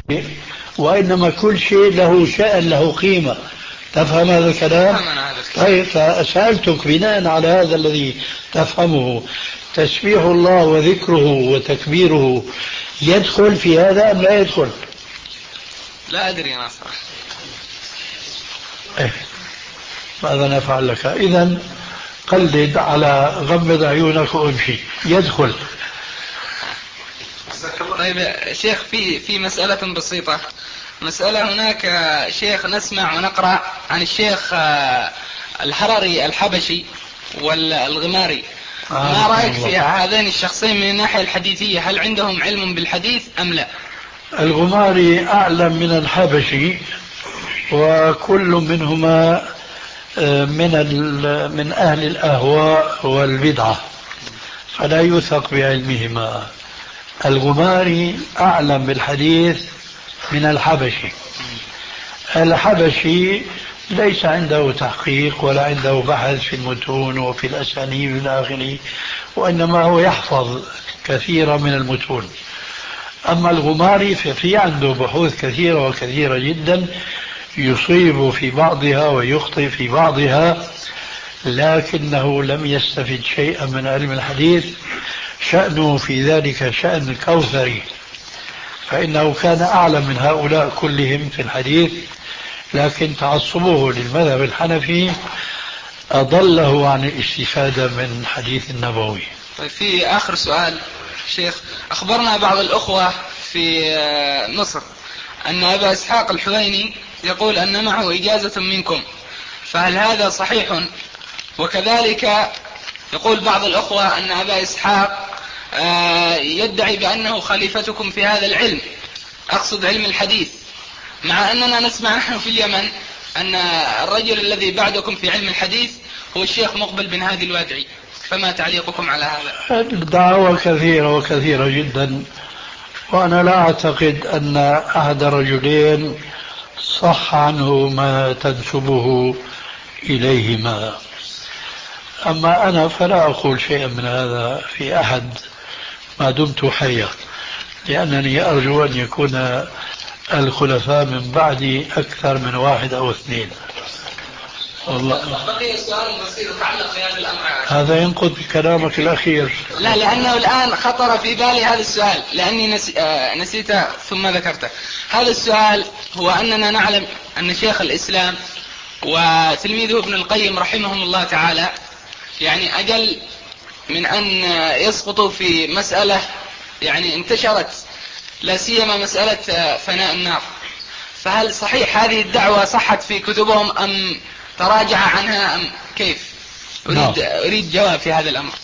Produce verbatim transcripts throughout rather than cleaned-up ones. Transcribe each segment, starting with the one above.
وإنما كل شيء له شأن له قيمة. تفهم هذا الكلام؟ طيب، فسألتك بناء على هذا الذي تفهمه، تسبيح الله وذكره وتكبيره يدخل في هذا أم لا يدخل؟ لا أدري أنا صراحة. إيه. ماذا نفعل لك؟ إذن قلد على غمض عيونك وامشي، يدخل. طيب شيخ، في في مسألة بسيطة، مسألة هناك شيخ نسمع ونقرأ عن الشيخ الحرري الحبشي والغماري، ما رأيك في هذين الشخصين من الناحية الحديثية؟ هل عندهم علم بالحديث أم لا؟ الغماري أعلم من الحبشي، وكل منهما من من أهل الأهواء والبدعة، فلا يوثق بعلمهما. الغماري أعلم بالحديث من الحبشي. الحبشي ليس عنده تحقيق ولا عنده بحث في المتون وفي الأسانيد إلى آخره، وإنما هو يحفظ كثيرا من المتون. أما الغماري ففي عنده بحوث كثيرة وكثيرة جدا، يصيب في بعضها ويخطئ في بعضها، لكنه لم يستفد شيئا من علم الحديث. شأنه في ذلك شأن الكوثري، فإنه كان أعلم من هؤلاء كلهم في الحديث، لكن تعصبه للمذهب الحنفي أضله عن الاستفادة من حديث النبوي. في آخر سؤال شيخ، أخبرنا بعض الأخوة في مصر أن أبا إسحاق الحويني يقول أن معه إجازة منكم، فهل هذا صحيح؟ وكذلك يقول بعض الأخوة أن أبا إسحاق يدعي بأنه خليفتكم في هذا العلم، أقصد علم الحديث، مع أننا نسمع نحن في اليمن أن الرجل الذي بعدكم في علم الحديث هو الشيخ مقبل بن هادي الوادعي، فما تعليقكم على هذا؟ الدعوة كثيرة وكثيرة جدا، وأنا لا أعتقد أن أحد رجلين صح عنه ما تنسبه إليهما. أما أنا فلا أقول شيئا من هذا في أحد ما دمت حيا، لأنني أرجو أن يكون الخلفاء من بعدي أكثر من واحد أو اثنين. والله بقي سؤال بسيط يتعلق بهذا الأمر. هذا ينقض كلامك الأخير. لا، لأنه الآن خطر في بالي هذا السؤال، لأني نسي... آه نسيته ثم ذكرته. هذا السؤال هو أننا نعلم أن شيخ الإسلام وتلميذه ابن القيم رحمهم الله تعالى يعني أقل من أن يسقطوا في مسألة يعني انتشرت، لا سيما مسألة فناء النار. فهل صحيح هذه الدعوة صحت في كتبهم أم تراجع عنها أم كيف؟ أريد, أريد جواب في هذا الأمر.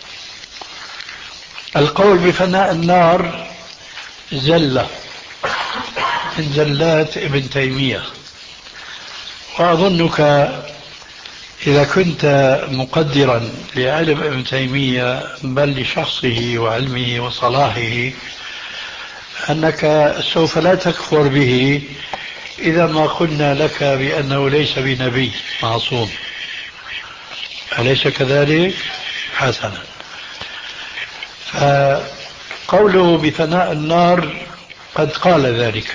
القول بفناء النار زلة من زلات ابن تيمية، وأظنك إذا كنت مقدرا لعلم ابن تيمية بل لشخصه وعلمه وصلاحه أنك سوف لا تكفر به إذا ما قلنا لك بأنه ليس بنبي معصوم، أليس كذلك؟ حسنا. فقوله بفناء النار قد قال ذلك،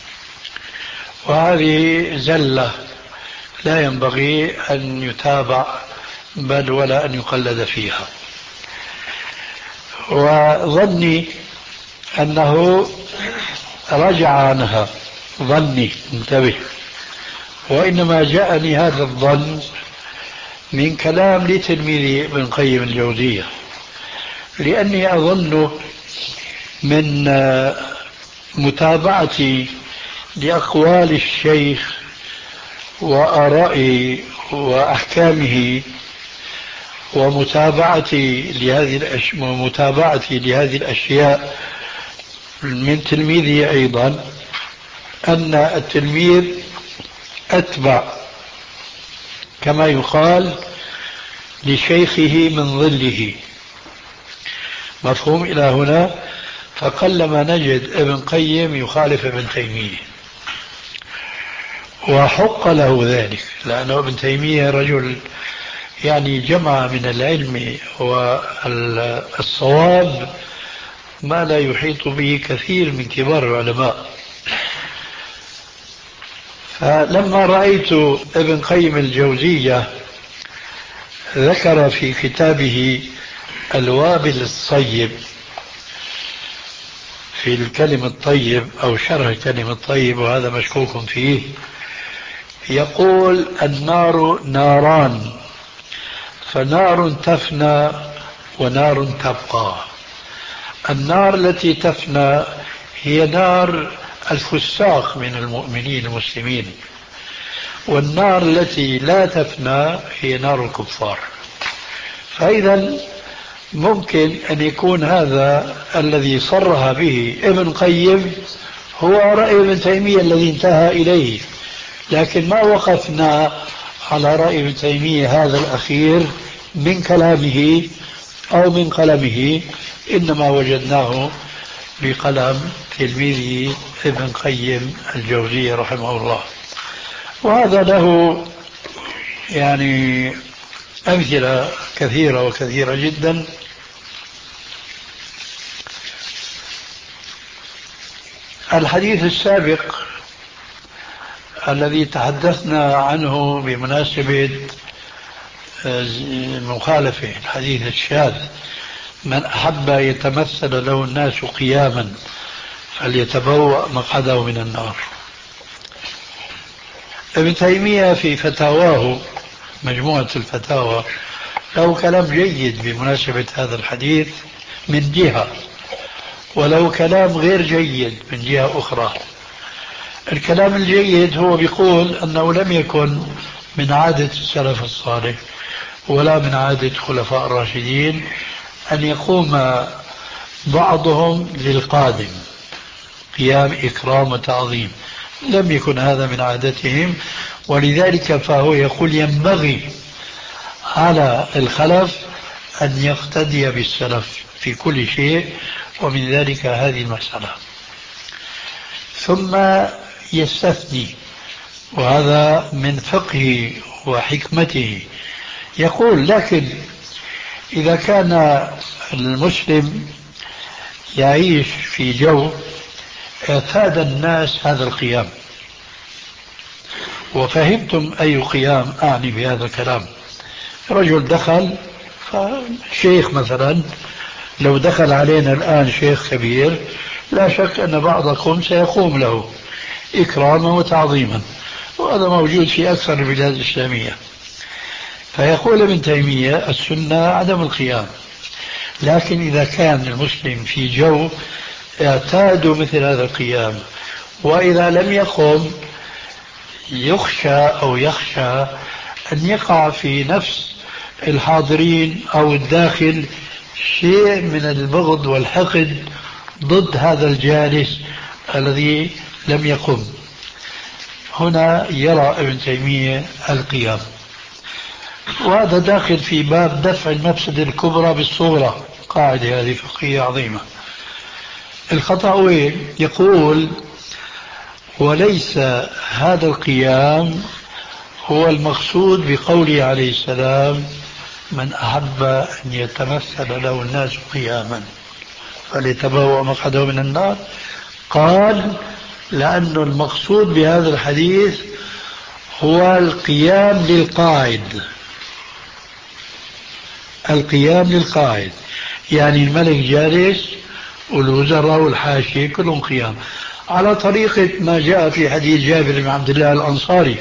وهذه زلة لا ينبغي أن يتابع بل ولا أن يقلد فيها. وظني أنه رجع عنها، ظني، انتبه، وإنما جاءني هذا الظن من كلام لتلميذي ابن قيم الجوزية، لأني أظن من متابعتي لأقوال الشيخ وآرائه وأحكامه ومتابعتي لهذه الأش... ومتابعتي لهذه الأشياء من تلميذه أيضا، أن التلميذ أتبع كما يقال لشيخه من ظله. مفهوم إلى هنا؟ فقلما نجد ابن قيم يخالف ابن تيمية، وحق له ذلك، لأنه ابن تيمية رجل يعني جمع من العلم والصواب ما لا يحيط به كثير من كبار العلماء. فلما رأيت ابن قيم الجوزية ذكر في كتابه الوابل الصيب في الكلم الطيب أو شرح كلمة الطيب، وهذا مشكوك فيه، يقول النار ناران، فنار تفنى ونار تبقى. النار التي تفنى هي نار الفساق من المؤمنين المسلمين، والنار التي لا تفنى هي نار الكفار. فإذا ممكن أن يكون هذا الذي صرح به ابن قيم هو رأي ابن تيمية الذي انتهى إليه، لكن ما وقفنا على رأي ابن تيمية هذا الأخير من كلامه أو من قلمه، إنما وجدناه بقلم تلميذه ابن قيم الجوزية رحمه الله. وهذا له يعني أمثلة كثيرة وكثيرة جدا. الحديث السابق الذي تحدثنا عنه بمناسبة المخالفة، الحديث الشاذ: من أحب يتمثل له الناس قياما فليتبوأ مقعده من النار. ابن تيمية في فتاواه مجموعة الفتاوى له كلام جيد بمناسبة هذا الحديث من جهة، ولو كلام غير جيد من جهة أخرى. الكلام الجيد هو بيقول أنه لم يكن من عادة السلف الصالح ولا من عادة خلفاء الراشدين أن يقوم بعضهم للقادم قيام إكرام وتعظيم، لم يكن هذا من عادتهم، ولذلك فهو يقول ينبغي على الخلف أن يقتدي بالسلف في كل شيء، ومن ذلك هذه المسألة. ثم يستثني، وهذا من فقهه وحكمته، يقول: لكن إذا كان المسلم يعيش في جو اعتاد الناس هذا القيام، وفهمتم أي قيام أعني بهذا الكلام. رجل دخل، شيخ مثلا، لو دخل علينا الآن شيخ كبير لا شك أن بعضكم سيقوم له إكراما وتعظيما، وهذا موجود في أكثر البلاد الإسلامية. فيقول ابن تيمية: السنة عدم القيام، لكن إذا كان المسلم في جو اعتادوا مثل هذا القيام، وإذا لم يقم يخشى أو يخشى أن يقع في نفس الحاضرين أو الداخل شيء من البغض والحقد ضد هذا الجالس الذي لم يقم. هنا يرى ابن تيمية القيام، وهذا داخل في باب دفع المفسدة الكبرى بالصغرى، قاعدة هذه فقهية عظيمة. الخطأوي يقول: وليس هذا القيام هو المقصود بقوله عليه السلام: من أحب أن يتمثل له الناس قياما فليتبوأ مقعده من النار. قال: لأن المقصود بهذا الحديث هو القيام للقاعد، القيام للقاعد، يعني الملك جالس والوزراء والحاشية كلهم قيام، على طريقة ما جاء في حديث جابر بن عبد الله الأنصاري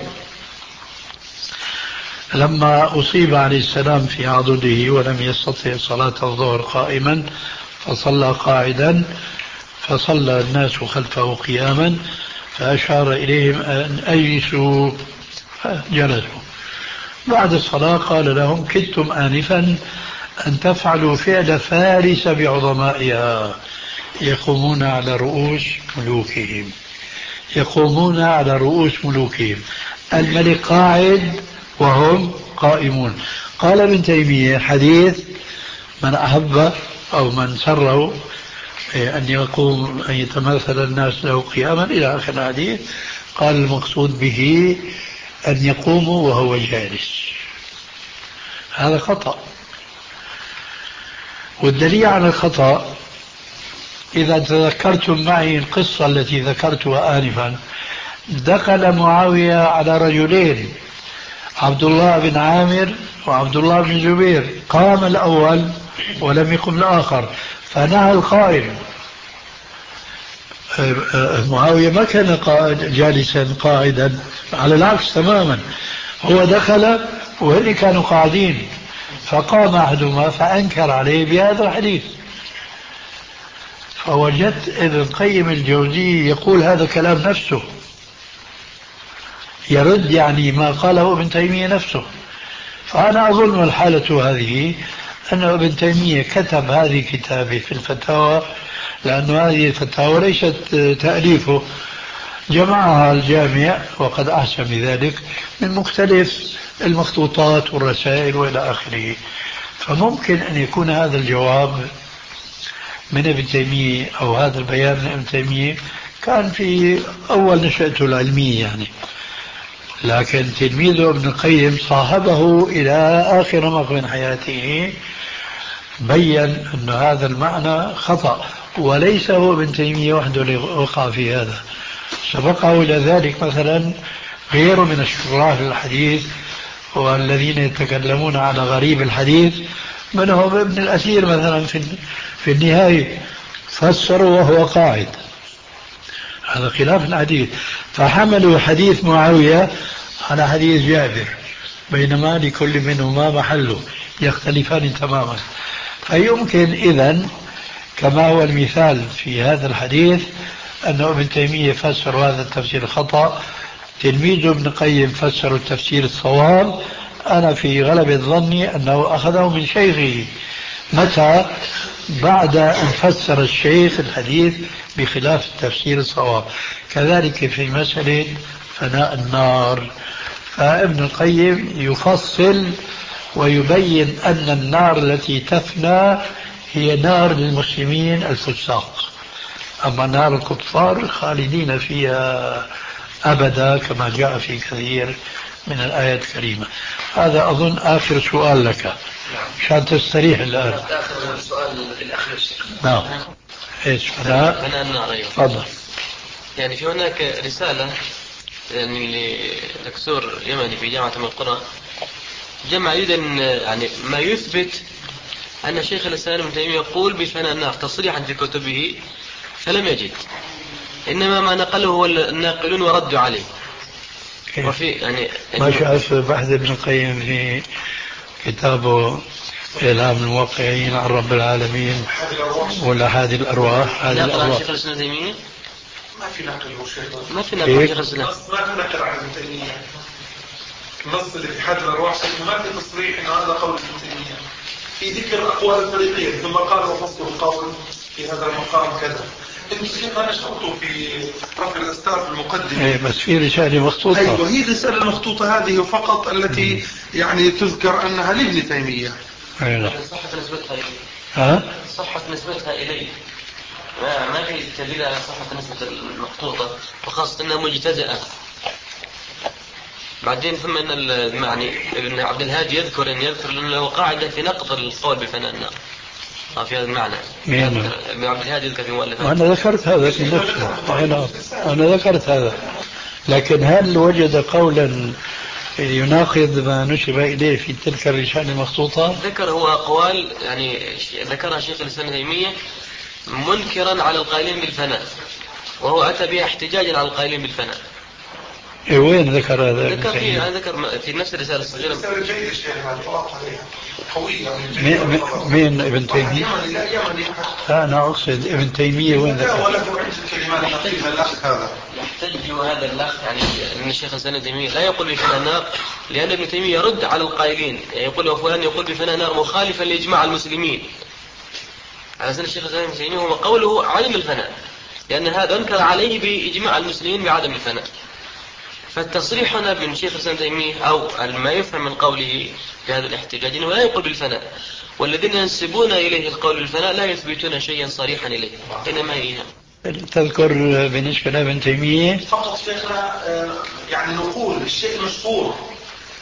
لما أصيب عليه السلام في عضده ولم يستطع صلاة الظهر قائما فصلى قاعدا، فصلى الناس خلفه قياما، فأشار إليهم أن أجلسوا فجلسوا. بعد الصلاة قال لهم: كدتم آنفا أن تفعلوا فعل فارس بعظمائها، يقومون على رؤوس ملوكهم، يقومون على رؤوس ملوكهم، الملك قاعد وهم قائمون. قال ابن تيمية: حديث من أحب أو من سره أن يقوم أن يتمثل الناس له قياما إلى آخر الحديث، قال المقصود به أن يقوموا وهو جالس. هذا خطأ، والدليل على الخطأ إذا تذكرتم معي القصة التي ذكرتها آنفا دخل معاوية على رجلين، عبد الله بن عامر وعبد الله بن زبير، قام الأول ولم يقم الآخر فنهى القائم. معاوية ما كان قائد جالسا قاعدا، على العكس تماما، هو دخل وهن كانوا قاعدين، فقام أحدهما فأنكر عليه بهذا الحديث. فوجدت ابن قيم الجوزي يقول هذا كلام نفسه، يرد يعني ما قاله ابن تيمية نفسه. فأنا أظن الحالة هذه أن ابن تيمية كتب هذه كتابه في الفتاوى، لأن هذه الفتاوى ليست تأليفه، جمعها الجامع وقد أحسن بذلك من مختلف المخطوطات والرسائل وإلى آخره. فممكن أن يكون هذا الجواب من ابن تيمية أو هذا البيان من ابن تيمية كان في أول نشأته العلمية يعني، لكن تلميذه ابن القيم صاحبه إلى آخر مقام من حياته بيّن أن هذا المعنى خطأ، وليس هو ابن تيمية وحده اللي وقع في هذا، سبقه إلى ذلك مثلا غيره من الشراح للحديث والذين يتكلمون على غريب الحديث، منهم ابن الأثير مثلا في في النهاية فسروا وهو قاعد، هذا خلاف الحديث. فحملوا حديث معاوية على حديث جابر، بينما لكل منهما محله، يختلفان تماما. فيمكن إذن كما هو المثال في هذا الحديث أن ابن تيمية فسر هذا التفسير الخطأ، تلميذه ابن قيم فسر التفسير الصواب. أنا في غلبة ظني أنه أخذه من شيخه، متى؟ بعد أن فسر الشيخ الحديث بخلاف التفسير الصواب. كذلك في مسألة فناء النار، فابن القيم يفصل ويبين أن النار التي تفنى هي نار للمسلمين الفساق، أما نار الكفار خالدين فيها أبدا كما جاء في كثير من الآيات الكريمة. هذا أظن آخر سؤال لك عشان تستريح الآن. آخر سؤال الأخير شيخ. نعم. إيش فناء؟ فناء النار. أيوة. تفضل. يعني في هناك رسالة يعني لدكتور يمني في جامعة أم القرى، جمع يريد يعني ما يثبت أن شيخ الإسلام ابن تيمية يقول بفناء النار تصريحا في كتبه، فلم يجد، إنما ما نقله هو الناقلون وردوا عليه. وفي يعني ما شاف بحث ابن القيم في كتابه إلهام الموقعين عن رب العالمين ولا هذه الأرواح؟ هذه الأرواح شيخ الإسلام ابن تيمية ما في نقل ما في نقل شيخ الإسلام، ما في نقل عن ابن تيمية. النص اللي في حد الأرواح ما في تصريح إن هذا قول ابن تيمية، في ذكر أقوال الفريقين، ثم قال وفصل القول في هذا المقام كذا. انتم شيخنا نشرتوا في رفع الأستار في المقدمة. ايه بس في رسالة مخطوطة. ايوه هي الرسالة المخطوطة هذه فقط التي م. يعني تذكر أنها لابن تيمية. ايوه. صحة نسبتها إليه. ها؟ صحة نسبتها إليه. ما ما في دليل على صحة نسبة المخطوطة، وخاصة أنها مجتزئة. بعدين ثم أن المعني ابن عبد الهادي يذكر أن يذكر لأنه له قاعدة في نقض القول بفناء النار. في هذا المعنى. ابن عبد الهادي يذكر في مؤلفاته. أنا ذكرت هذا في نفسه. أنا أنا ذكرت هذا، لكن هل وجد قولا يناقض ما نسب إليه في تلك الرسالة المخطوطة؟ ذكر هو أقوال يعني ذكرها شيخ الإسلام ابن تيمية منكرا على القائلين بالفناء، وهو أتى بها احتجاجا على القائلين بالفناء. إيه وين ذكر هذا؟ ذكر في ذكر في نفس الرسالة الصغيرة. رسالة جيدة شيخنا طلعت عليها قوية. مين مين ابن تيمية؟ أنا أقصد ابن تيمية وين ذكر؟ وله عدة كلمات فيها الأخ هذا. يحتج هذا الأخ يعني أن الشيخ الإسلام ابن تيمية لا يقول بفناء النار، لأن ابن تيمية يرد على القائلين، يعني يقول وفلان يقول بفناء النار مخالفا لإجماع المسلمين. على سن الشيخ الإسلام ابن تيمية هو قوله عدم الفناء، لأن هذا أنكر عليه بإجماع المسلمين بعدم الفناء. فالتصريح هنا من شيخ الإسلام ابن تيمية أو ما يفهم من قوله في هذا الاحتجاج أنه لا يقول بالفناء، والذين ينسبون إليه القول بالفناء لا يثبتون شيئا صريحا إليه، إنما هي تذكر بالنسبة لابن تيمية فقط شيخنا يعني نقول الشيء المشهور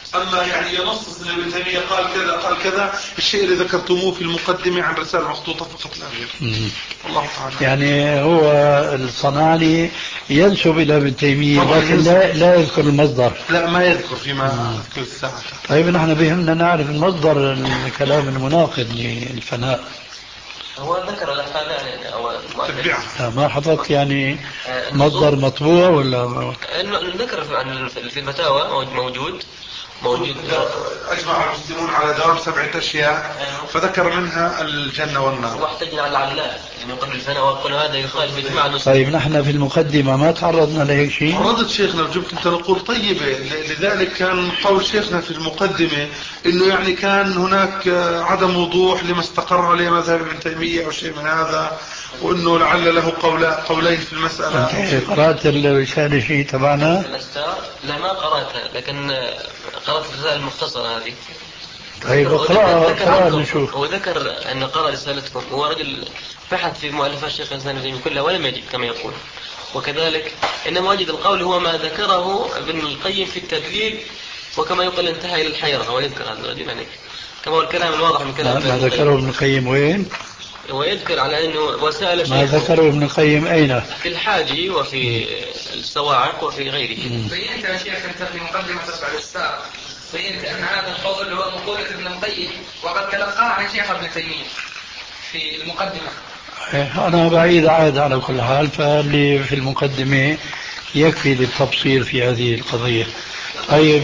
أما يعني ينصص أن ابن تيمية قال كذا قال كذا، الشيء اللي ذكرتموه في المقدمة عن رسالة مخطوطة فقط لا غير. الله تعالى. يعني هو الصنعاني ينسب إلى ابن تيمية لكن لا, لا يذكر المصدر. لا ما يذكر فيما أذكر الساعة. طيب نحن بهمنا نعرف المصدر الكلام المناقض للفناء. هو ذكر الأحكام يعني أو تبعها. ما حطت يعني مصدر مطبوع ولا ذكر في الفتاوى موجود موجود. أجمع المسلمون على دوام سبعة أشياء فذكر منها الجنة والنار. واحتجنا على العلاء يعني يقول الفناء ويقول هذا يخالف إجماع المسلمين. طيب نحن في المقدمة ما تعرضنا لهيك شيء. تعرضت شيخنا وجبت أنت نقول طيبة، لذلك كان قول شيخنا في المقدمة إنه يعني كان هناك عدم وضوح لما استقر عليه مذهب ابن تيمية أو شيء من هذا، وإنه لعل له قولين في المسألة. قرأت الرسالة شيء تبعنا؟ لا ما قرأتها لكن قرأت الرسالة المختصرة هذه. طيب اقرأها نشوف. هو ذكر أن قرأ رسالتكم، هو رجل بحث في مؤلفات الشيخ الإسلام ابن تيمية كلها ولم يجد كما يقول، وكذلك إنما وجد القول هو ما ذكره ابن القيم في التدليل، وكما يقول انتهى إلى الحيرة. ويذكر هذا الرجل يعني كما هو الكلام الواضح من كلام ما ذكره ابن القيم وين؟ ويذكر على أنه وسائل ما ذكره ابن القيم أين؟ في الحاجي وفي الصواعق وفي غيره. بينت يا شيخ أنت في مقدمة تسبع الأستاذ بينت أن هذا القول هو مقولة ابن القيم وقد تلقاه عن شيخ ابن تيمية في المقدمة. أنا بعيد عاد على كل حال، فاللي في المقدمة يكفي للتبصير في هذه القضية. طيب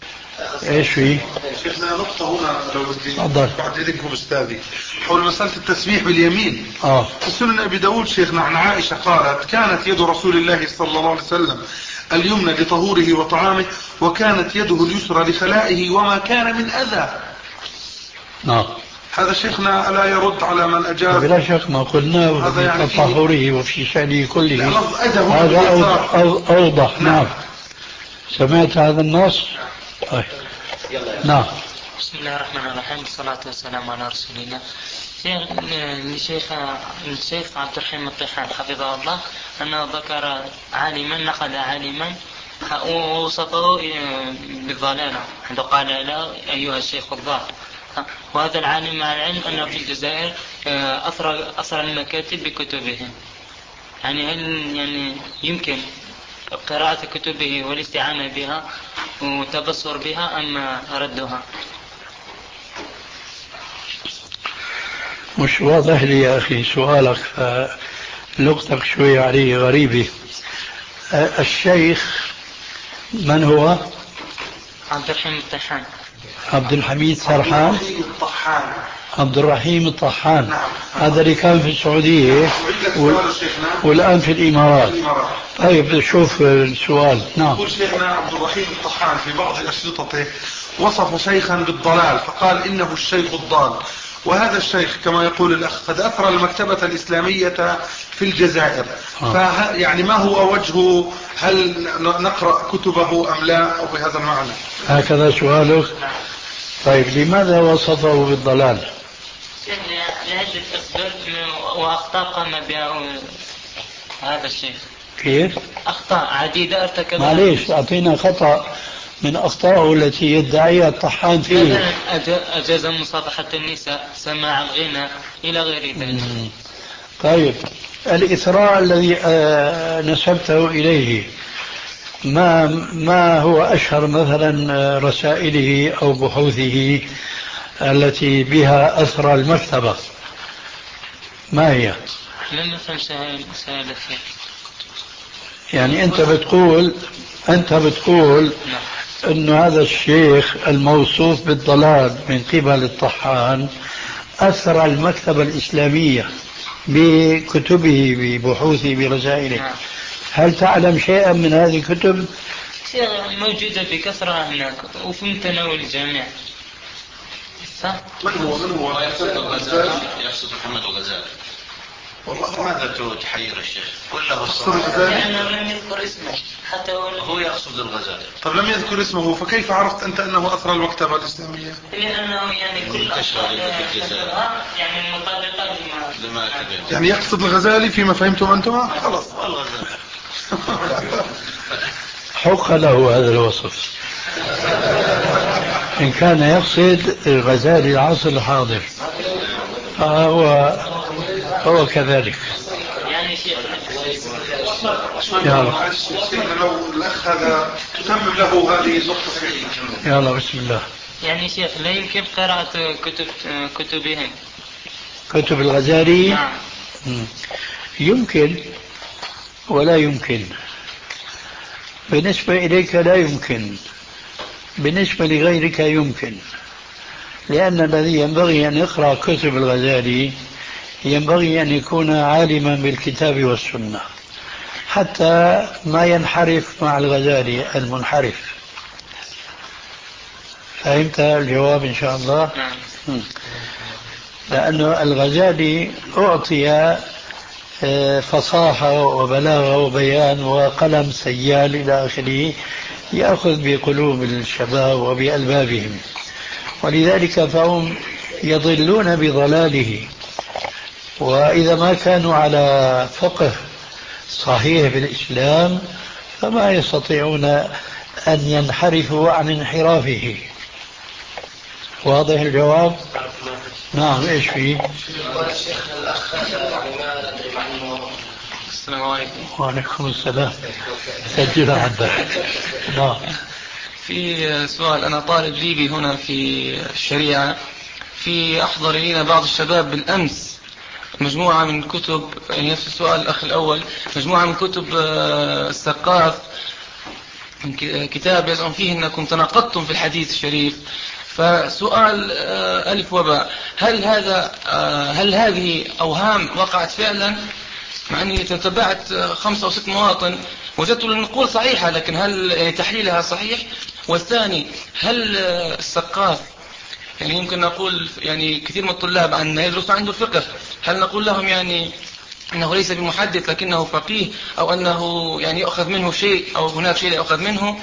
ايش في؟ شيخنا نقطة هنا لو بدي تفضل. بعد إذنكم أستاذي حول مسألة التسبيح باليمين. آه. في سنن أبي داود شيخنا عن عائشة قالت كانت يد رسول الله صلى الله عليه وسلم اليمنى لطهوره وطعامه، وكانت يده اليسرى لخلائه وما كان من أذى. نعم. هذا شيخنا لا يرد على من أجاب. بلا شك ما قلنا في يعني تطهره وفي شأنه كله. هذا أوضح. نعم. نعم. سمعت هذا النص؟ طيب. نعم. بسم الله الرحمن الرحيم، والصلاة والسلام على رسول الله. لشيخ الشيخ عبد الرحيم الطحان حفظه الله أنه ذكر عالما نقد عالما ووصفه بالضلالة عند قال لا أيها الشيخ الضال. وهذا العالم مع العلم أنه في الجزائر أثر أثر المكاتب بكتبه. يعني هل يعني يمكن قراءة كتبه والاستعانة بها والتبصر بها أم ردها؟ مش واضح لي يا أخي سؤالك، فلغتك شوي عليه غريبة. الشيخ من هو؟ عبد الرحيم الطحان. عبد الحميد سرحان. عبد الرحيم الطحان. نعم. هذا اللي كان في السعودية و... والآن في الإمارات. طيب شوف السؤال. نعم. يقول شيخنا عبد الرحيم الطحان في بعض أشرطته وصف شيخا بالضلال فقال إنه الشيخ الضال، وهذا الشيخ كما يقول الأخ قد أثر المكتبة الإسلامية في الجزائر. آه. فه... يعني ما هو وجهه؟ هل نقرأ كتبه أم لا، أو بهذا المعنى؟ هكذا سؤالك. طيب لماذا وصفه بالضلال؟ لعدة أسباب وأخطاء قام بها هذا الشيخ. كيف؟ أخطاء عديدة ارتكبها. معليش أعطينا خطأ من أخطائه التي يدعيها الطحان فيه. أجاز مصافحة النساء، سماع الغنى، إلى غير ذلك. طيب الإثراء الذي نسبته إليه ما ما هو أشهر مثلا رسائله أو بحوثه التي بها أثر المكتبة؟ ما هي؟ لم يفهم سائل فيه. يعني أنت بتقول أنت بتقول أن هذا الشيخ الموصوف بالضلال من قبل الطحان أثر المكتبة الإسلامية بكتبه ببحوثه برسائله. هل تعلم شيئا من هذه الكتب؟ موجودة بكثرة هناك وفي متناول الجميع. صح؟ من هو من هو يقصد الغزالي؟ يقصد محمد الغزالي. والله ماذا تحير الشيخ؟ كله الصراحة. لأنه لم يذكر اسمه حتى هو يقصد الغزالي. طب لم يذكر اسمه فكيف عرفت أنت أنه أثر المكتبة الإسلامية؟ لأنه يعني كل أشهر يعني مطابقة لما يعني يقصد الغزالي فيما فهمتم أنتم؟ خلاص. حق له هذا الوصف. إن كان يقصد الغزالي العصر الحاضر فهو هو كذلك. يعني شيخ يلا لو الأخ هذا تتمم له هذه النقطة. يلا بسم الله. يعني شيخ لا يمكن قراءة كتب كتبهم كتب الغزالي؟ نعم. يمكن ولا يمكن. بالنسبة إليك لا يمكن، بالنسبة لغيرك يمكن، لأن الذي ينبغي أن يقرأ كتب الغزالي ينبغي أن يكون عالما بالكتاب والسنة حتى ما ينحرف مع الغزالي المنحرف. فهمت الجواب إن شاء الله؟ نعم. لأن الغزالي أعطي فصاحة وبلاغة وبيان وقلم سيال إلى آخره يأخذ بقلوب الشباب وبألبابهم، ولذلك فهم يضلون بضلاله. وإذا ما كانوا على فقه صحيح بالإسلام فما يستطيعون أن ينحرفوا عن انحرافه. واضح الجواب؟ نعم. ايش فيه؟ الشيخ الأخ يعني ما ندري عنه. السلام عليكم. وعليكم السلام. سجل عندك. نعم. في سؤال، أنا طالب ليبي هنا في الشريعة، في أحضر لنا بعض الشباب بالأمس مجموعة من كتب، يعني نفس السؤال الأخ الأول، مجموعة من كتب السقاف، كتاب يزعم فيه أنكم تناقضتم في الحديث الشريف. فسؤال ألف وباء، هل هذا هل هذه أوهام وقعت فعلا؟ مع أني تتبعت خمسة أو ست مواطن وجدت النقول صحيحة، لكن هل يعني تحليلها صحيح؟ والثاني، هل السقاف يعني يمكن نقول يعني كثير من الطلاب عن يدرس عنده الفقه، هل نقول لهم يعني أنه ليس بمحدث لكنه فقيه، أو أنه يعني يأخذ منه شيء أو هناك شيء يأخذ منه؟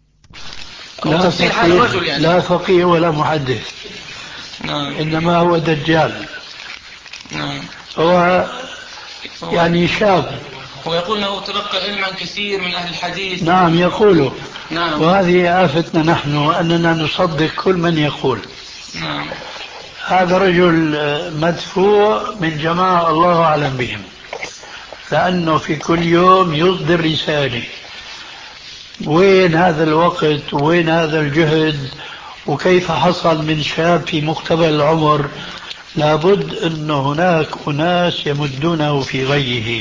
لا فقيه, يعني. لا فقيه ولا محدث. نعم. إنما هو دجال. نعم. هو يعني شاب. هو يقول أنه تلقى علما كثير من أهل الحديث. نعم يقوله. نعم. وهذه آفتنا نحن أننا نصدق كل من يقول. نعم. هذا رجل مدفوع من جماعة الله أعلم بهم، لأنه في كل يوم يصدر رسالة. وين هذا الوقت وين هذا الجهد؟ وكيف حصل من شاب في مقتبل العمر؟ لابد أن هناك أناس يمدونه في غيه.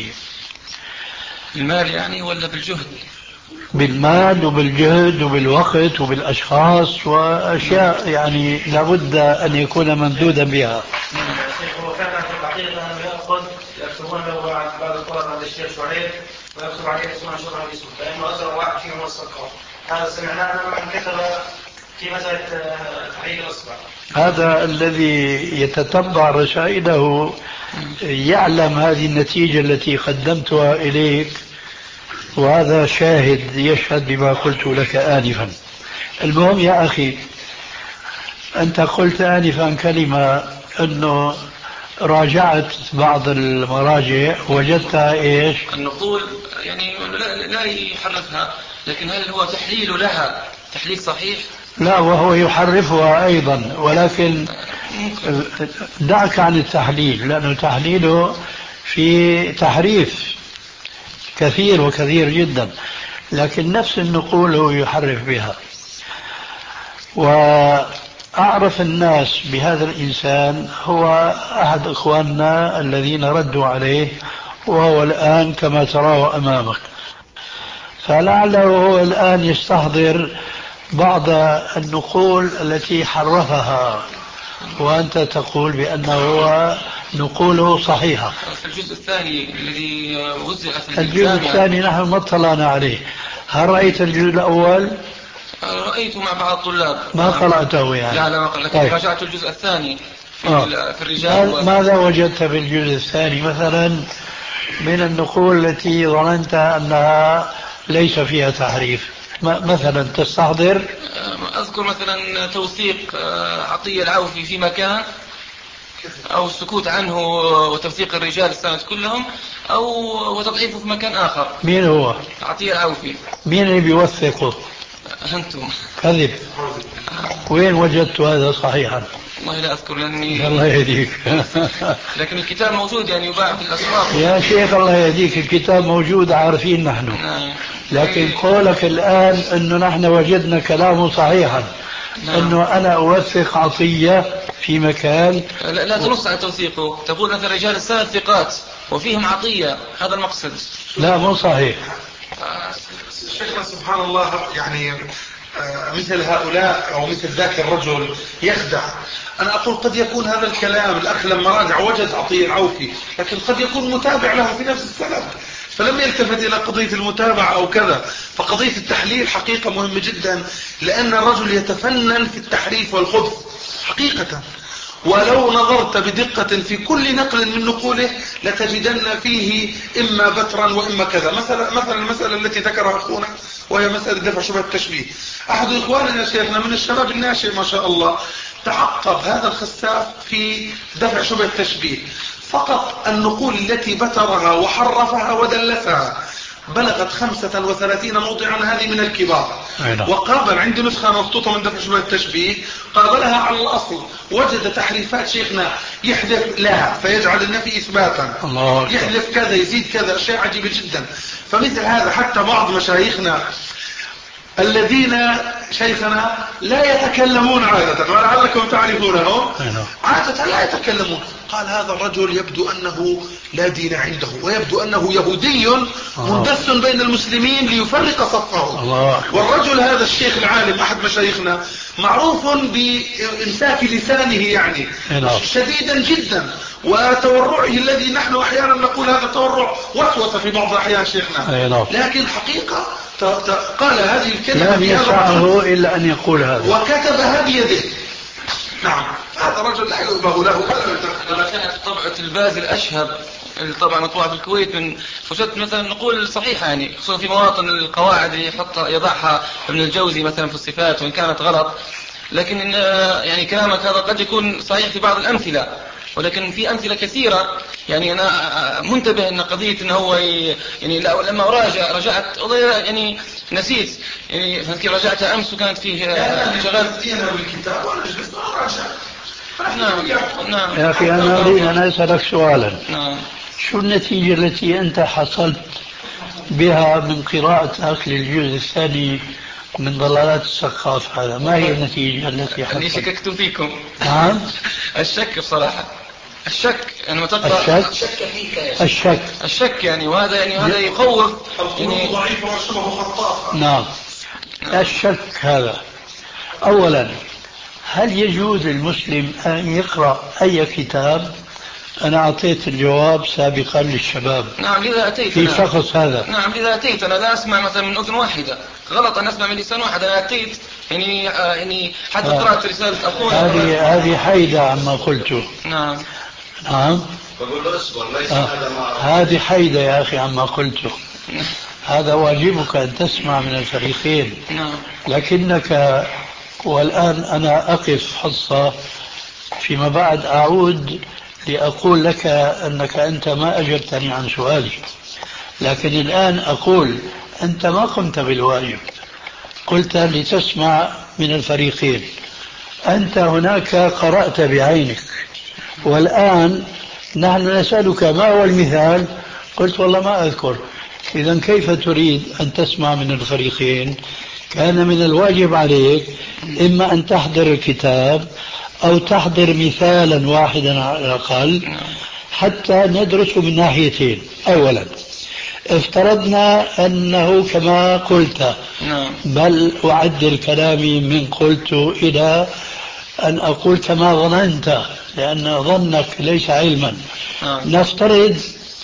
المال يعني ولا بالجهد؟ بالمال وبالجهد وبالوقت وبالأشخاص وأشياء يعني لابد أن يكون ممدودا بها. هو فعلا في الحقيقة أنه يأخذ يكتبون له بعض الطلب عند الشيخ شعيب ويكتب عليه اسمه شرح يوسف، لأنه أثر واحد فيه هو السقاف. هذا سمعناه من كتب في مسألة تحليل الأصبع. هذا الذي يتتبع رسائله يعلم هذه النتيجة التي قدمتها إليك، وهذا شاهد يشهد بما قلت لك آنفا. المهم يا أخي، أنت قلت آنفا كلمة أنه راجعت بعض المراجع وجدتها إيش؟ النقول يعني لا, لا يحرفها، لكن هل هو تحليل لها تحليل صحيح؟ لا، وهو يحرفها أيضا، ولكن دعك عن التحليل، لأنه تحليله في تحريف كثير وكثير جدا، لكن نفس النقول هو يحرف بها. وأعرف الناس بهذا الإنسان هو أحد إخواننا الذين ردوا عليه، وهو الآن كما تراه أمامك، فلعله هو الآن يستحضر بعض النقول التي حرفها، وأنت تقول بأنه هو نقوله صحيحة. في الجزء الثاني الذي وزع في الجزء الثاني نحن ما اطلعنا عليه. هل رأيت الجزء الأول؟ رأيته مع بعض الطلاب. ما قرأته يعني؟ لا لا ما قرأت، لكن راجعت الجزء الثاني في, آه. في الرجال. و... ماذا وجدت في الجزء الثاني مثلا من النقول التي ظننت أنها ليس فيها تحريف؟ مثلا تستحضر؟ أذكر مثلا توثيق عطية العوفي في مكان، أو السكوت عنه وتوثيق الرجال السنة كلهم، أو وتضعيفه في مكان آخر. مين هو؟ عطية العوفي. مين اللي بيوثقه؟ أنتم كذب. وين وجدت هذا صحيحا؟ والله لا أذكر لأني الله يهديك. لكن الكتاب موجود يعني يباع في الأسواق. يا شيخ الله يهديك، الكتاب موجود عارفين نحن. نعم. لكن قولك الآن أنه نحن وجدنا كلامه صحيحا. نعم. أنه أنا أوثق عطية في مكان. لا, لا تنص على توثيقه، تقول مثل رجال السنة ثقات وفيهم عطية، هذا المقصد. لا مو صحيح. شيخنا سبحان الله، يعني مثل هؤلاء أو مثل ذاك الرجل يخدع. أنا أقول قد يكون هذا الكلام الأخ لما راجع وجد عطية العوفي، لكن قد يكون متابع له في نفس السنة فلم يلتفت إلى قضية المتابعة أو كذا. فقضية التحليل حقيقة مهمة جدا، لأن الرجل يتفنن في التحريف والخبث حقيقة. ولو نظرت بدقة في كل نقل من نقوله لتجدن فيه إما بترا وإما كذا. مثلا مثلا المسألة التي ذكرها أخونا وهي مسألة دفع شبهة التشبيه. أحد إخواننا شيخنا من الشباب الناشئ ما شاء الله تعقب هذا الخساف في دفع شبهة التشبيه. فقط النقول التي بترها وحرفها ودلسها بلغت خمسة وثلاثين موضعا، هذه من الكبار. وقابل عندي نسخة مخطوطة من دفع شبهة التشبيه، قابلها على الأصل وجد تحريفات شيخنا، يحذف لا فيجعل النفي إثباتا، يحذف كذا يزيد كذا، أشياء عجيبة جدا. فمثل هذا حتى بعض مشايخنا الذين شيخنا لا يتكلمون عادة، ولعلكم تعرفونهم، عادة لا يتكلمون، قال هذا الرجل يبدو أنه لا دين عنده، ويبدو أنه يهودي مندس بين المسلمين ليفرق صفه. والرجل هذا الشيخ العالم أحد مشايخنا معروف بإمساك لسانه يعني شديدا جدا، وتورعه الذي نحن أحيانا نقول هذا تورع وسوسة في بعض الأحيان شيخنا، لكن حقيقة قال هذه الكلمة لم يسعه إلا أن يقول هذا وكتبها بيده. نعم، هذا رجل لا يؤبه له. لما كانت طبعة الباز الأشهب طبعا مطبوعة في الكويت، من فوجدت مثلا نقول صحيحة يعني، خصوصا في مواطن القواعد يحط يضعها ابن الجوزي مثلا في الصفات وإن كانت غلط، لكن يعني كلامك هذا قد يكون صحيح في بعض الأمثلة، ولكن في أمثلة كثيرة. يعني أنا منتبه أن قضية أنه هو يعني لما راجع رجعت يعني نسيت يعني كيف رجعت أمس وكانت فيه شغال دينا بالكتاب وأنا جلست وراجع. نعم نعم. يا أخي أنا أريد أن أسألك سؤالا. نعم. شو النتيجة التي أنت حصلت بها من قراءتك للجزء الثاني من ضلالات السقاف هذا؟ ما هي النتيجة التي حصلت؟ أني شككت فيكم. نعم. الشك بصراحة، الشك أنا ما تقرأ الشك فيك الشك الشك يعني، وهذا يعني هذا يخوف يعني ضعيف وشبه خطاف. نعم. الشك هذا أولا، هل يجوز للمسلم أن يقرأ أي كتاب؟ أنا أعطيت الجواب سابقا للشباب. نعم لذا أتيت في شخص هذا. نعم لذا أتيت، أنا لا أسمع مثلا من أذن واحدة، غلط أن أسمع من لسان واحد. أنا أتيت يعني يعني حتى قرأت رسالة أخونا. هذه هذه حيدة عما قلته. نعم نعم. بقول له اصبر ليس آه. هذا ما هذه حيدة يا أخي عما قلته. هذا واجبك أن تسمع من الفريقين. نعم. لكنك والآن أنا أقف حصة، فيما بعد أعود لأقول لك أنك أنت ما أجبتني عن سؤالي، لكن الآن أقول أنت ما قمت بالواجب، قلت لتسمع من الفريقين. أنت هناك قرأت بعينك، والآن نحن نسألك ما هو المثال، قلت والله ما أذكر. إذن كيف تريد أن تسمع من الفريقين؟ كان من الواجب عليك إما أن تحضر الكتاب أو تحضر مثالا واحدا على الأقل حتى ندرسه من ناحيتين. أولا، افترضنا أنه كما قلت، بل أعدل كلامي من قلت إلى أن أقول كما ظننت، لأن ظنك ليس علما. نفترض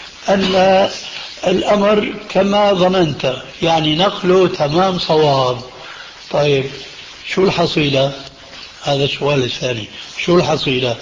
أن الأمر كما ظننت، يعني نقله تمام صواب. طيب شو الحصيلة؟ هذا السؤال الثاني، شو الحصيلة؟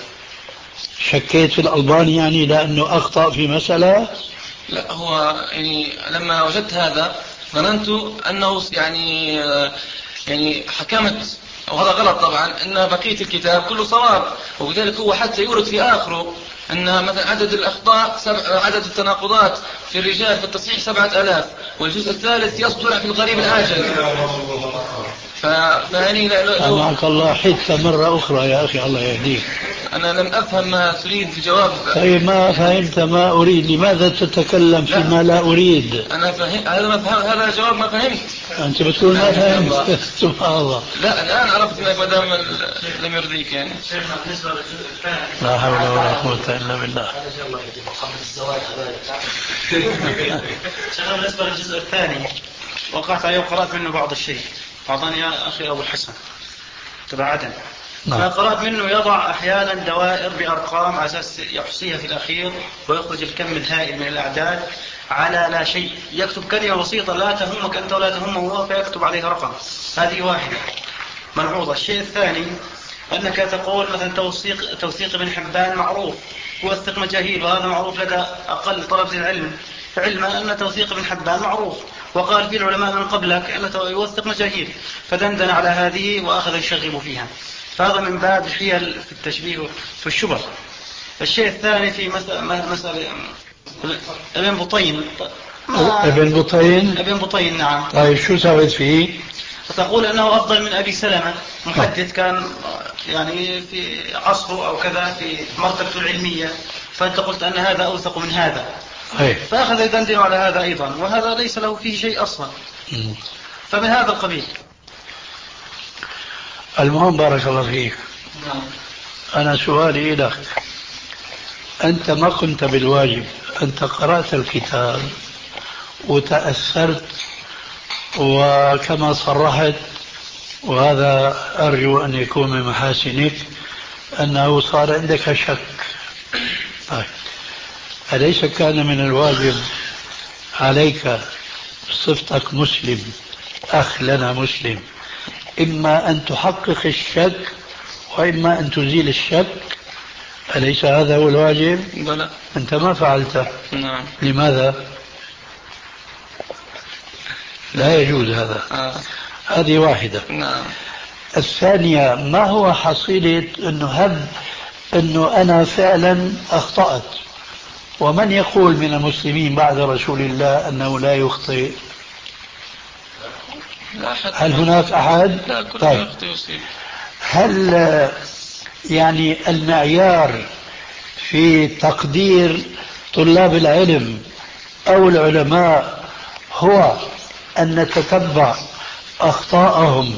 شكيت في الألباني يعني لأنه أخطأ في مسألة؟ لا، هو يعني لما وجدت هذا ظننت أنه يعني يعني حكمت، وهذا غلط طبعا، أن بقية الكتاب كله صواب، وبذلك هو حتى يورد في آخره أن مثلا عدد الأخطاء سبع عدد التناقضات في الرجال في التصحيح سبعة آلاف، والجزء الثالث يصدر في الغريب العاجل. فهني لا معك الله حتى مرة أخرى يا أخي الله يهديك. أنا لم أفهم ما تريد في جواب. طيب ما فهمت ما أريد، لماذا تتكلم فيما لا أريد؟ أنا فهم هذا ما فهم، هذا جواب ما فهمت. أنت بتقول ما فهمت. سبحان الله. لا الآن عرفت أنك ما دام لم يرضيك يعني. لا حول ولا قوة إلا بالله. شيخنا بالنسبة للجزء الثاني وقعت عليه وقرأت منه بعض الشيء، أعطاني يا أخي أبو الحسن تبع عدن. فقرأت منه يضع أحيانا دوائر بأرقام على أساس يحصيها في الأخير ويخرج الكم الهائل من الأعداد على لا شيء، يكتب كلمة بسيطة لا تهمك أنت ولا تهمه هو فيكتب عليها رقم. هذه واحدة ملحوظة. الشيء الثاني أنك تقول مثلا توثيق توثيق ابن حبان معروف، يوثق مجاهيل، وهذا معروف لدى أقل طلبة العلم، علما أن توثيق ابن حبان معروف، وقال في العلماء من قبلك أنه يوثق مجاهيل، فدندن على هذه وأخذ يشغب فيها. فهذا من باب حيل في التشبيه في الشبه. الشيء الثاني في مسألة ابن بطين. ابن بطين ابن بطين نعم. طيب شو سويت فيه؟ فتقول أنه أفضل من أبي سلمة، محدث كان يعني في عصره أو كذا في مرتبته العلمية، فأنت قلت أن هذا أوثق من هذا. أي. فأخذ يدندن على هذا أيضا، وهذا ليس له فيه شيء أصلا. فمن هذا القبيل. المهم بارك الله فيك. أنا سؤالي لك، أنت ما كنت بالواجب، أنت قرأت الكتاب وتأثرت، وكما صرحت وهذا أرجو أن يكون من محاسنك أنه صار عندك شك. طيب أليس كان من الواجب عليك صفتك مسلم أخ لنا مسلم إما أن تحقق الشك وإما أن تزيل الشك؟ أليس هذا هو الواجب؟ بلى. أنت ما فعلته. نعم. لماذا؟ لا يجوز هذا. آه. هذه واحدة. نعم. الثانية، ما هو حصيلة أنه هب أنه أنا فعلا أخطأت؟ ومن يقول من المسلمين بعد رسول الله أنه لا يخطئ؟ لا أحد. هل هناك أحد؟ لا كل طيب. يخطئ يصيب. هل يعني المعيار في تقدير طلاب العلم أو العلماء هو أن نتتبع أخطاءهم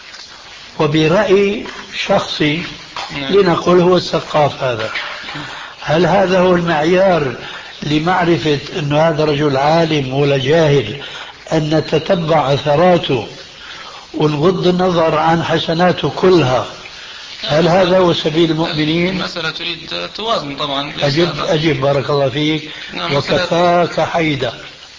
وبرأي شخصي لنقول هو الثقاف هذا؟ هل هذا هو المعيار لمعرفة أن هذا رجل عالم ولا جاهل، أن نتتبع أثراته ونغض النظر عن حسناته كلها؟ هل هذا هو سبيل المؤمنين؟ المسألة تريد توازن طبعا. أجب أجب بارك الله فيك. نعم. وكفاك حيدة،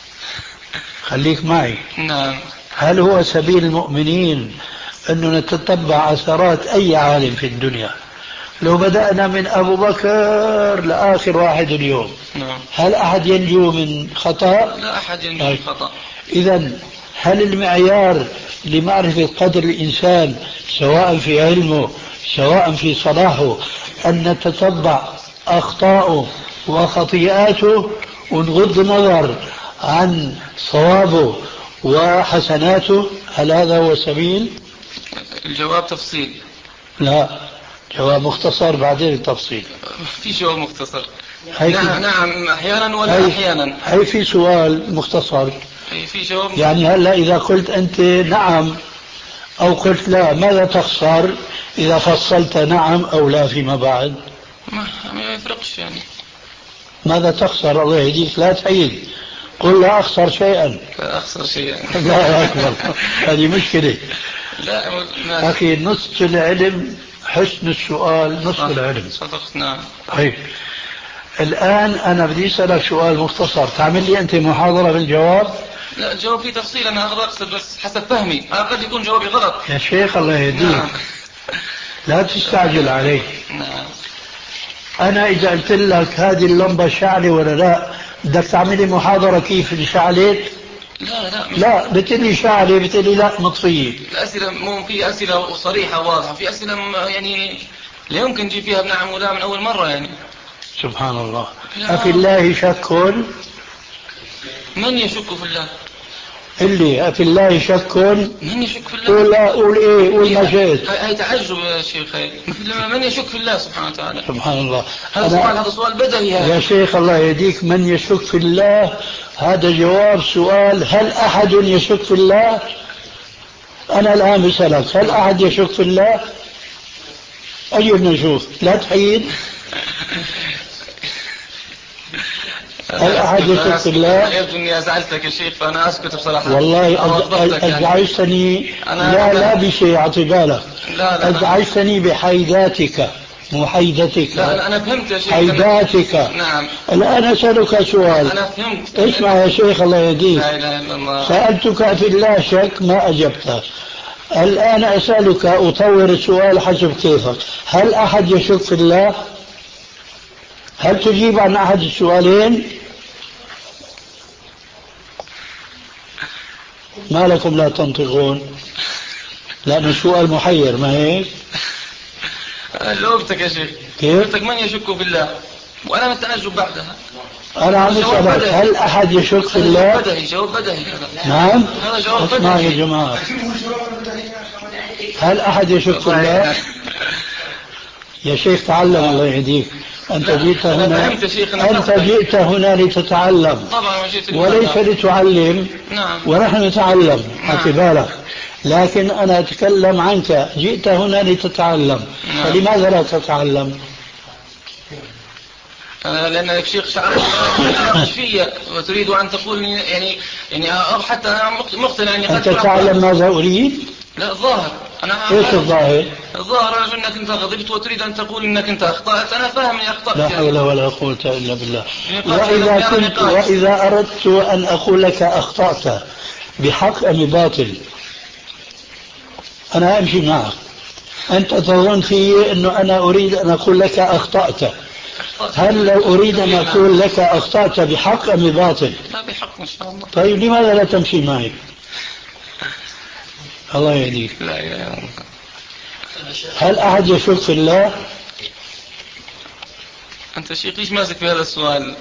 خليك معي. نعم. هل هو سبيل المؤمنين أنه نتتبع أثرات أي عالم في الدنيا؟ لو بدأنا من أبو بكر لآخر واحد اليوم، نعم. هل أحد ينجو من خطأ؟ لا أحد ينجو من خطأ. إذن هل المعيار لمعرفة قدر الإنسان سواء في علمه سواء في صلاحه أن نتتبع أخطاءه وخطيئاته ونغض النظر عن صوابه وحسناته؟ هل هذا هو السبيل؟ الجواب تفصيل. لا، جواب مختصر بعدين التفصيل. في جواب مختصر. نعم نعم أحيانا ولا أحيانا. هي في سؤال مختصر. في جواب. يعني هلا إذا قلت أنت نعم أو قلت لا، ماذا تخسر إذا فصلت نعم أو لا فيما بعد؟ ما ما يفرقش يعني. ماذا تخسر؟ الله يهديك، لا تعيد، قل لا أخسر شيئا. لا أخسر شيئا. لا أكبر. هذه مشكلة. لا ما... أخي نصف العلم حسن السؤال، نصف العلم. صدقت. نعم. طيب الآن أنا بدي أسألك سؤال مختصر، تعمل لي أنت محاضرة بالجواب؟ لا الجواب فيه تفصيل، أنا أقصد بس حسب فهمي، أنا قد يكون جوابي غلط. يا شيخ الله يهديك. نعم. لا تستعجل علي. نعم. أنا إذا قلت لك هذه اللمبة شعلة ولا لا، بدك تعملي محاضرة كيف انشعلت؟ لا لا لا بتقولي شعلة، بتقولي لا مطفية. الأسئلة مو في أسئلة صريحة واضحة، في أسئلة يعني لا يمكن نجي فيها بنعم ولا من أول مرة يعني. سبحان الله. أفي الله شك؟ من يشك في الله؟ اللي أفي الله شك؟ من يشك في الله؟ قول لا، قول إيه، قول ما شئت. هاي تعجب يا شيخ. من يشك في الله سبحانه وتعالى؟ سبحان الله. هذا سؤال، هذا سؤال بدهي هذا. يا شيخ الله يهديك، من يشك في الله هذا جواب سؤال. هل أحد يشك في الله؟ أنا الآن بسألك، هل أحد يشك في الله؟ أجب نشوف، لا تحيد. هل أحد يشك في الله؟ يبدو أني أزعلتك يا شيخ، فأنا أسكت بصراحة. والله أزعجتني. لا لا بشيء، أعطي بالك. أزعجتني بحيداتك، محيدتك. لا أنا فهمت يا شيخ. حيداتك. نعم. الآن أسألك سؤال. أنا فهمت. اسمع يا شيخ الله يهديك. لا إله إلا الله. سألتك في الله شك، ما أجبت. الآن أسألك، أطور السؤال حسب كيفك. هل أحد يشك في الله؟ هل تجيب عن أحد السؤالين؟ ما لكم لا تنطقون؟ لأن السؤال محير، ما هيك؟ جاوبتك يا شيخ. كيف؟ قلتك من يشك في الله، وأنا متأجب بعدها. أنا عم أسألك، هل أحد يشك في الله؟ بدهي، جواب بدهي. نعم؟ هذا جواب بدهي. اسمع يا جماعة، هل أحد يشك في الله؟ يا شيخ تعلم الله يهديك. أنت جئت هنا أنت جئت هنا لتتعلم، وليس لتعلم. نعم. ونحن نتعلم، خذ بالك. لكن أنا أتكلم عنك، جئت هنا لتتعلم. نعم. فلماذا لا تتعلم؟ لأن شيخ شعرت فيا وتريد أن تقول يعني يعني أو حتى أنا مقتنع أني أنت تعلم ماذا أريد؟ لا، الظاهر. أنا إيش الظاهر؟ الظاهر أنك أنت غضبت وتريد أن تقول أنك أنت أخطأت. أنا فاهم أني أخطأت. لا حول ولا قوة إلا بالله. وإذا كنت وإذا أردت أن أقول لك أخطأت بحق أم باطل، أنا أمشي معك. أنت تظن في أنه أنا أريد أن أقول لك أخطأت. هل لو أريد أن أقول لك أخطأت بحق أم باطل؟ لا، بحق إن شاء الله. طيب لماذا لا تمشي معي؟ الله يهديك. لا إله إلا الله. هل أحد يشك في الله؟ أنت شيخ ليش ماسك في هذا السؤال؟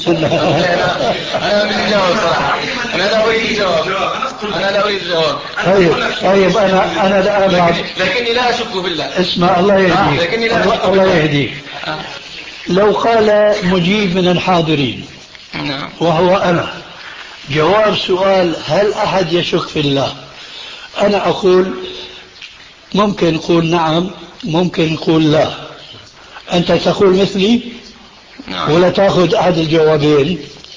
أنا بدي جواب صراحة. أنا لا أريد الجواب. أنا لا أريد الجواب. طيب طيب أنا أنا الآن لكني لا أشك بالله. اسمع الله يهديك. لكني لا أشك الله يهديك. لو قال مجيب من الحاضرين نعم. وهو أنا جواب سؤال هل أحد يشك في الله، أنا أقول ممكن نقول نعم، ممكن نقول لا. أنت تقول مثلي نعم. ولا تأخذ أحد الجوابين؟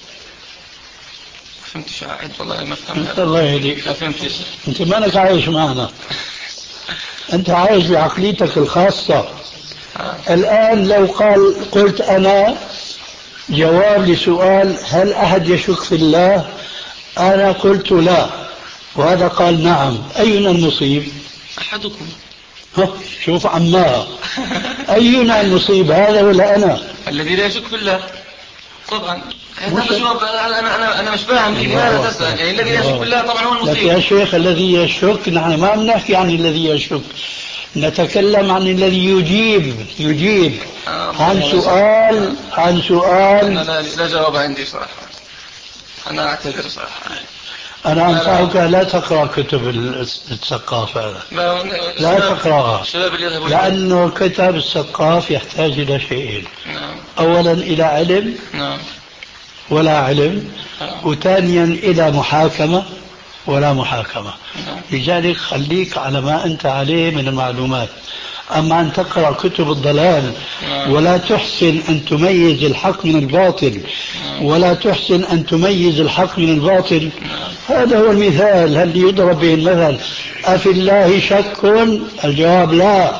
فهمتش عاد والله ما فهمت. الله يهديك. ما فهمتش. أنت مانك عايش معنا، أنت عايش بعقليتك الخاصة. الآن لو قال قلت أنا جواب لسؤال هل أحد يشك في الله، أنا قلت لا وهذا قال نعم، أينا المصيب؟ أحدكم. شوف عماه، أينا المصيب، هذا ولا أنا؟ الذي لا يشك في الله طبعا. هذا جواب. أنا أنا أنا مش فاهم لماذا تسأل. يعني الذي لا يشك في الله طبعا هو المصيب. لكن يا شيخ الذي يشك، نحن ما بنحكي عن الذي يشك، نتكلم عن الذي يجيب يجيب عن سؤال عن سؤال. أنا لا جواب عندي صراحة. أنا أعتذر صراحة. أنا أنصحك لا تقرأ كتب الثقافة، لا, لا تقرأها، لأنه كتاب الثقاف يحتاج إلى شيئين. نعم. أولا إلى علم. نعم. ولا علم. نعم. وثانيا إلى محاكمة ولا محاكمة. نعم. لذلك خليك على ما أنت عليه من المعلومات. أما أن تقرأ كتب الضلال ولا تحسن أن تميز الحق من الباطل ولا تحسن أن تميز الحق من الباطل، هذا هو المثال الذي يضرب به المثل. أفي الله شك؟ الجواب لا.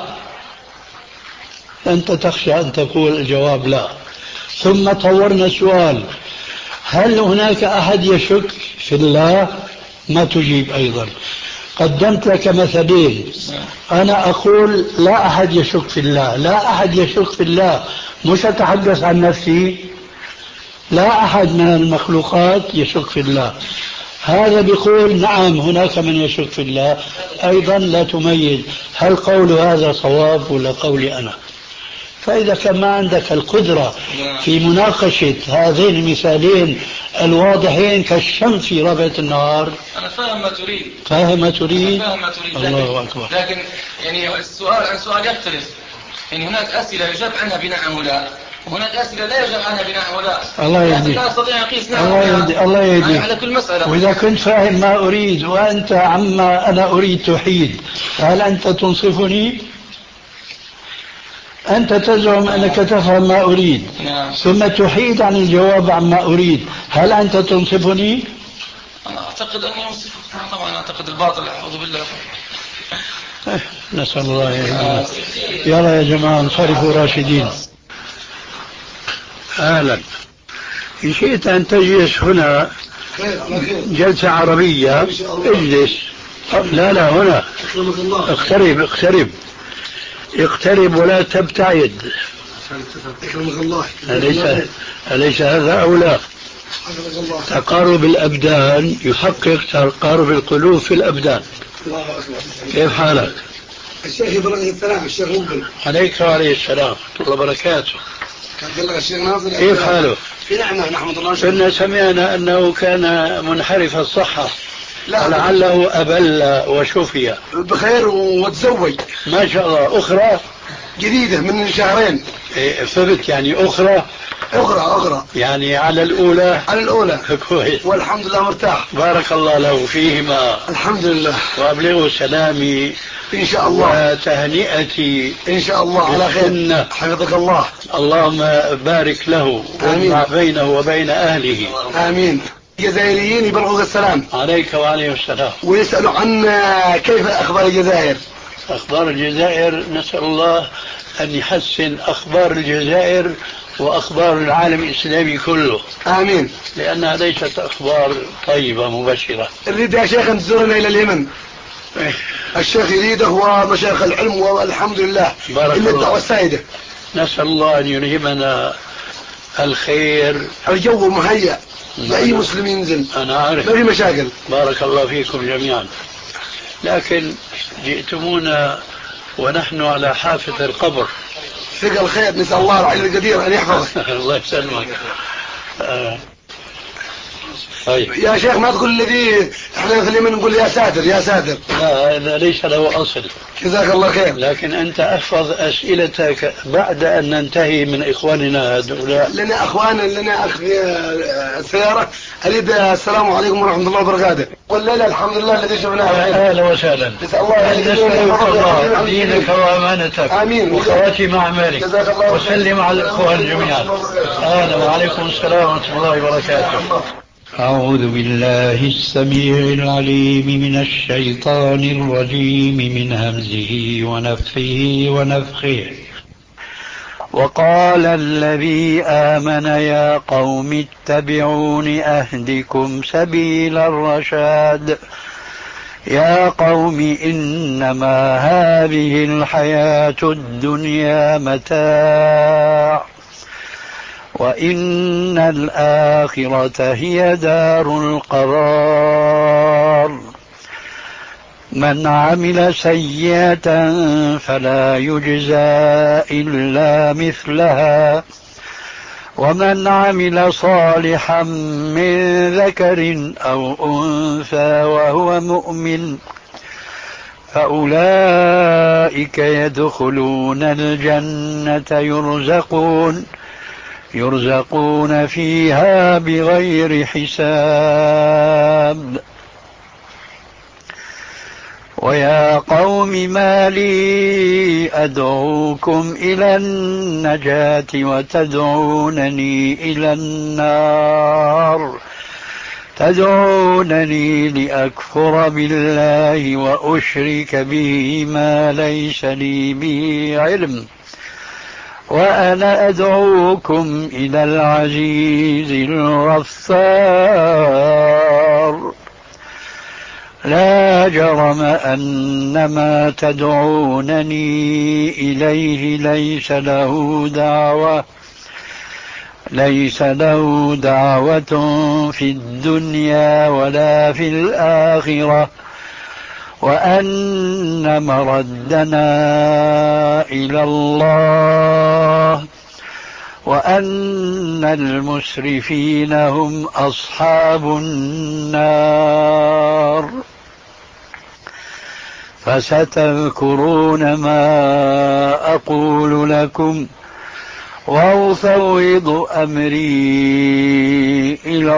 أنت تخشى أن تقول الجواب لا. ثم طورنا السؤال هل هناك أحد يشك في الله؟ ما تجيب أيضا. قدمت لك مثلين، أنا أقول لا أحد يشك في الله، لا أحد يشك في الله، مش أتحدث عن نفسي، لا أحد من المخلوقات يشك في الله. هذا بيقول نعم هناك من يشك في الله، أيضا لا تميز هل قول هذا صواب ولا قولي أنا. فإذا كان ما عندك القدرة في مناقشة هذين المثالين الواضحين كالشمس في ربعة النهار. أنا فاهم ما تريد فاهم ما تريد فاهم ما تريد الله أكبر. لكن يعني السؤال عن سؤال يختلف. يعني هناك أسئلة يجاب عنها بناء هؤلاء وهناك أسئلة لا يجاب عنها بناء هؤلاء. الله يهديك. لا أستطيع أن أقيس الله يهديك. الله يهديك. على كل مسألة. وإذا كنت فاهم ما أريد وأنت عما أنا أريد تحيد، هل أنت تنصفني؟ أنت تزعم أنك تفهم ما أريد ثم تحيد عن الجواب عما أريد، هل أنت تنصفني؟ أنا أعتقد أني أنصفك. طبعا أعتقد الباطل، أعوذ بالله. نسأل الله يهدينا. يلا يا جماعة انصرفوا راشدين. أهلا. إن شئت أن تجلس هنا جلسة عربية اجلس. لا لا هنا اقترب اقترب اقترب ولا تبتعد. أليس, أليس هذا أولى؟ تقارب الأبدان يحقق تقارب القلوب في الأبدان. كيف حالك؟ الشيخ إبراهيم السلام. الشيخ مقبل عليك وعليه السلام ورحمة الله وبركاته. الشيخ ناصر كيف حاله؟ في نعمة نحمد الله. كنا سمعنا أنه كان منحرف الصحة لعله أبل وشفي بخير وتزوج ما شاء الله. أخرى جديدة من شهرين. إيه فهمت يعني أخرى أخرى أخرى يعني على الأولى. على الأولى كويس والحمد لله مرتاح. بارك الله له فيهما الحمد لله. وأبلغوا سلامي إن شاء الله وتهنئتي إن شاء الله على خير. حفظك الله. اللهم بارك له واجمع بينه وبين أهله. آمين. جزائريين يبلغوا السلام عليك وعليه السلام ويسألوا عن كيف أخبار الجزائر. أخبار الجزائر نسأل الله أن يحسن أخبار الجزائر وأخبار العالم الإسلامي كله. آمين. لأنها ليست أخبار طيبة مبشرة. نريد يا شيخ أن تزورنا إلى اليمن. الشيخ يريده ومشايخ العلم والحمد لله إلا الدعوة السائدة. نسأل الله أن يلهمنا الخير. الجو مهيأ لأي مسلم ينزل. أنا عارف ما في مشاكل. بارك الله فيكم جميعا. لكن جئتمونا ونحن على حافة القبر. فيك الخير. نسأل الله العلي القدير أن يحفظك. الله يسلمك. آه. طيب. يا شيخ ما تقول الذي احنا في اليمن نقول يا ساتر يا ساتر. لا هذا ليس له أصل. جزاك الله خير. لكن أنت احفظ أسئلتك بعد أن ننتهي من إخواننا هؤلاء. لنا أخوانا لنا أخ في السيارة. أريد السلام عليكم ورحمة الله وبركاته. والليلة الحمد لله الذي شفناه. أهلا وسهلا. نسأل الله أن نسألك الله دينك وأمانتك. آمين. وخواتم أعمالك. وسلم على الإخوان جميعا. أهلا وعليكم السلام ورحمة الله وبركاته. أعوذ بالله السميع العليم من الشيطان الرجيم من همزه ونفخه ونفخه. وقال الذي آمن يا قوم اتبعون أهدكم سبيل الرشاد يا قوم إنما هذه الحياة الدنيا متاع وإن الآخرة هي دار القرار من عمل سيئة فلا يجزى إلا مثلها ومن عمل صالحا من ذكر أو أنثى وهو مؤمن فأولئك يدخلون الجنة يرزقون يرزقون فيها بغير حساب ويا قوم ما لي أدعوكم إلى النجاة وتدعونني إلى النار تدعونني لأكفر بالله وأشرك به ما ليس لي به علم وأنا أدعوكم إلى العزيز الغفار لا جرم أن ما تدعونني إليه ليس له دعوة ليس له دعوة في الدنيا ولا في الآخرة وأن مردنا إلى الله وأن المسرفين هم أصحاب النار. فستذكرون ما أقول لكم وأفوض أمري إلى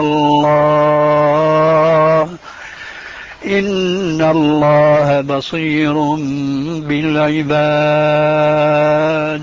الله إن الله بصير بالعباد.